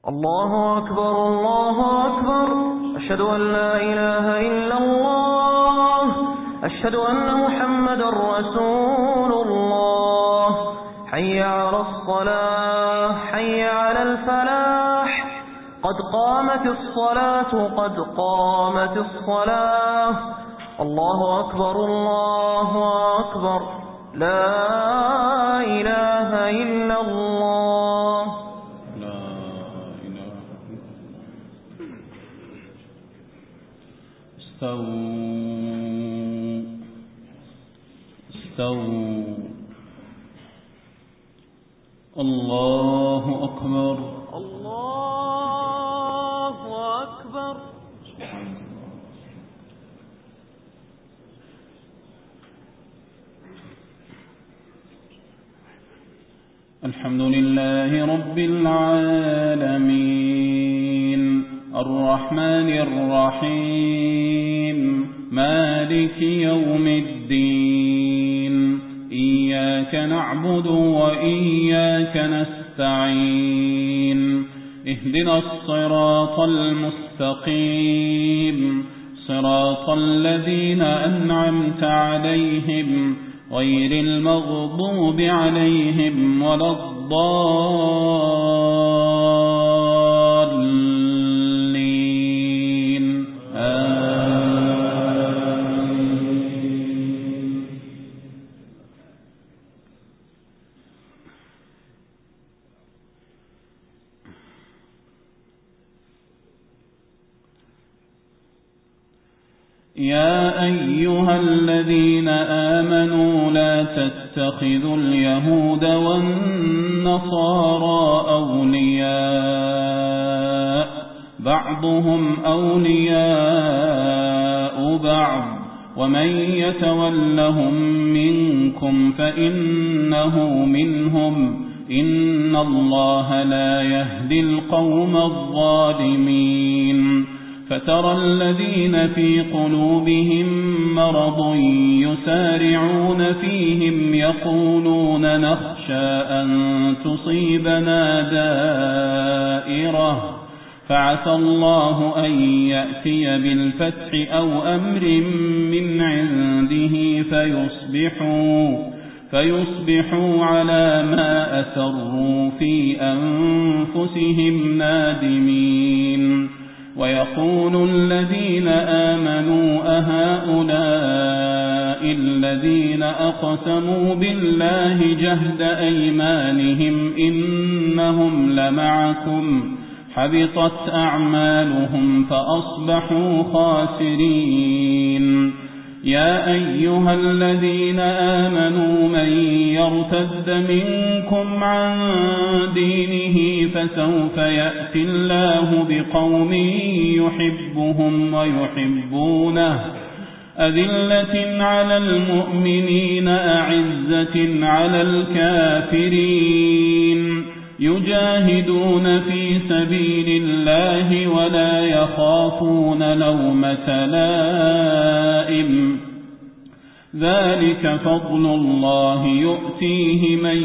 الله أكبر الله أكبر. أشهد أن لا إله إلا الله. أشهد أن محمدا رسول الله. حي على الصلاة حي على الفلاح. قد قامت الصلاة قد قامت الصلاة. الله أكبر الله أكبر. لا إله إلا الله. استووا. الله أكبر الله أكبر. الحمد لله رب العالمين الرحمن الرحيم مالك يوم الدين. إياك نعبد وإياك نستعين. اهدنا الصراط المستقيم صراط الذين أنعمت عليهم غير المغضوب عليهم ولا الضالين. آمين. يا أيها الذين آمنوا لا تتخذوا اليهود والنصارى أولياء بعضهم أولياء بعض ومن يتولهم منكم فإنه منهم إن الله لا يهدي القوم الظالمين. فترى الذين في قلوبهم مرض يسارعون فيهم يقولون نخشى أن تصيبنا دائرة فعسى الله أن يأتي بالفتح أو أمر من عنده فيصبحوا على ما أسروا في أنفسهم نادمين. ويقول الذين آمنوا أهؤلاء الذين أقسموا بالله جهد أيمانهم إنهم لمعكم حبطت أعمالهم فأصبحوا خاسرين. يا أيها الذين آمنوا من يرتد منكم عن دينه فسوف يأتي الله بقوم يحبهم ويحبونه أذلة على المؤمنين أعزة على الكافرين يجاهدون في سبيل الله ولا يخافون لومة لائم ذلك فضل الله يؤتيه من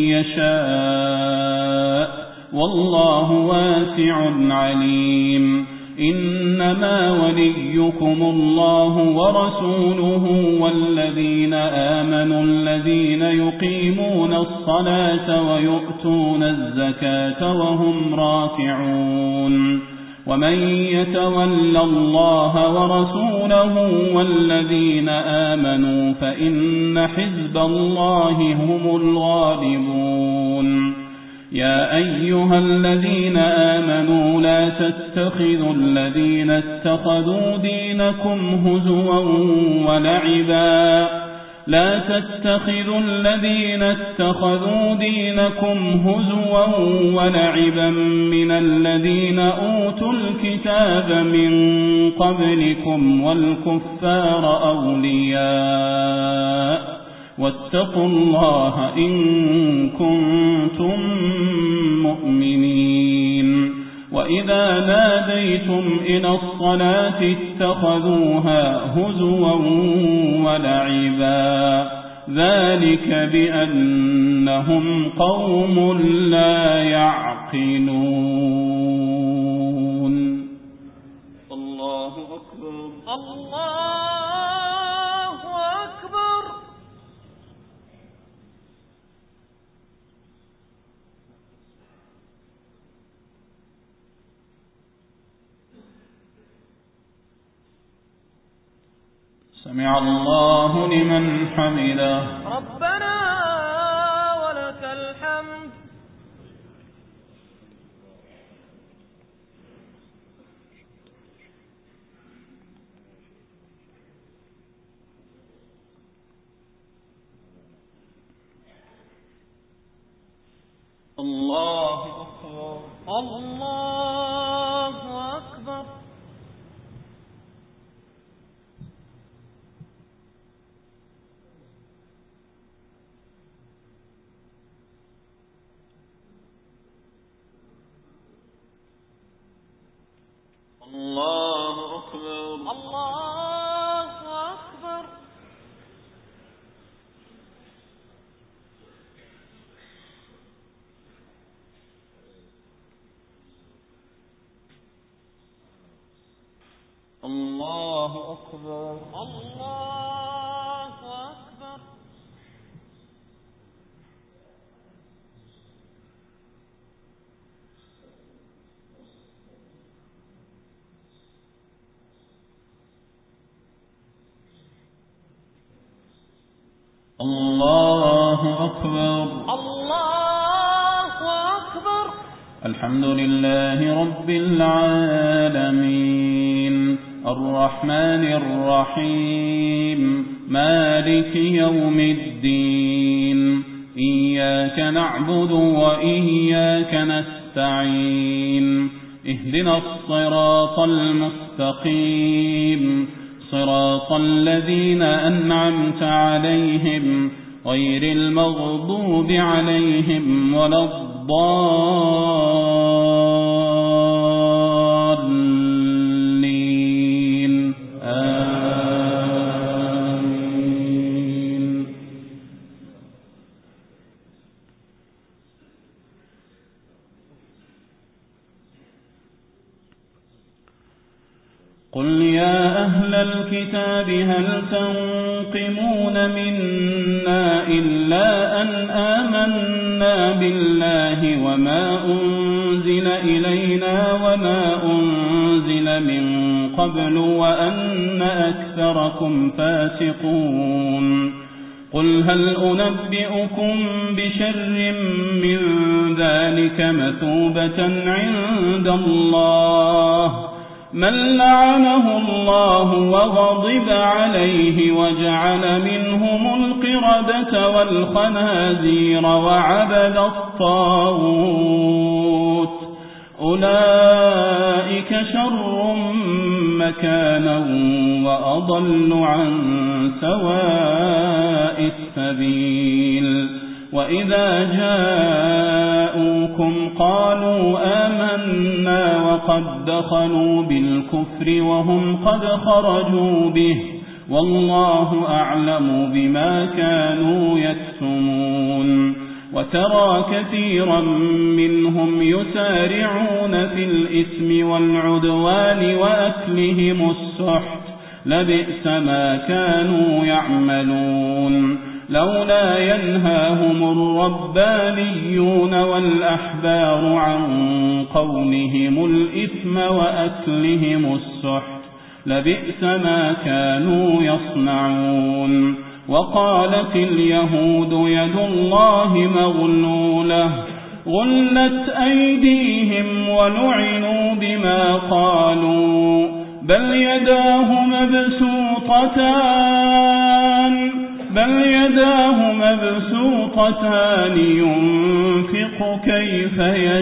يشاء والله واسع عليم. إنما وليكم الله ورسوله والذين آمنوا الذين يقيمون الصلاة ويؤتون الزكاة وهم راكعون. ومن يتول الله ورسوله والذين آمنوا فإن حزب الله هم الغالبون. يا أيها الذين آمنوا لا تتخذوا الذين اتخذوا دينكم هزوا ولعبا من الذين أوتوا الكتاب من قبلكم والكفار أولياء واتقوا الله إن كنتم مؤمنين. وإذا ناديتم إلى الصلاة اتخذوها هزوا ولعبا ذلك بأنهم قوم لا يعقلون. سمع الله لمن حمده. ربنا ولك الحمد. الله أكبر. الله أكبر. الله أكبر. الله أكبر. الله أكبر. الله أكبر. الله أكبر. الله أكبر. الحمد لله رب العالمين الرحمن الرحيم مالك يوم الدين إياك نعبد وإياك نستعين اهدنا الصراط المستقيم صراط الذين أنعمت عليهم غير المغضوب عليهم ولا الضالين آمين. قل يا أهل الكتاب هل تنقمون منا إلا أن آمنا بالله وما أنزل إلينا وما أنزل من قبل وأن أكثركم فاسقون. قل هل أنبئكم بشر من ذلك مثوبة عند الله من لعنه الله وغضب عليه وجعل منهم القردة والخنازير وعبد الطاغوت أولئك شر مكانا وأضل عن سواء السبيل. وإذا جاءوكم قالوا آمنا وقد دخلوا بالكفر وهم قد خرجوا به والله أعلم بما كانوا يكتمون. وترى كثيرا منهم يسارعون في الإثم والعدوان وأكلهم السحت لبئس ما كانوا يعملون. لولا ينهاهم الربانيون والأحبار عن قولهم الإثم وأكلهم السحت لبئس ما كانوا يصنعون. وقالت اليهود يد الله مغلولة غلت أيديهم ولعنوا بما قالوا بل يداه مبسوطتان ينفق كيف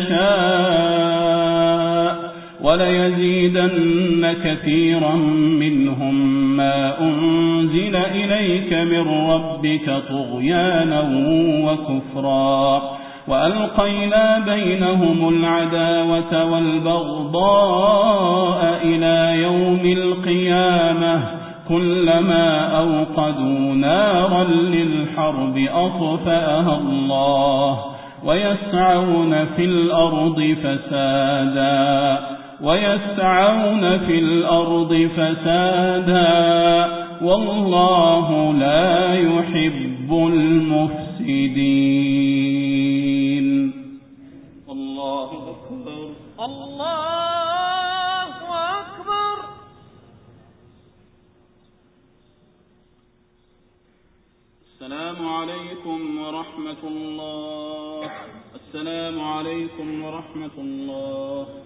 يشاء وليزيدن كثيرا منهم ما أنزل إليك من ربك طغيانا وكفرا. وألقينا بينهم العداوة والبغضاء إلى يوم القيامة كلما أوقدوا نارا للحرب أطفأها الله ويسعون في الأرض فسادا والله لا يحب المفسدين. الله أكبر. الله أكبر. السلام عليكم ورحمة الله. السلام عليكم ورحمة الله.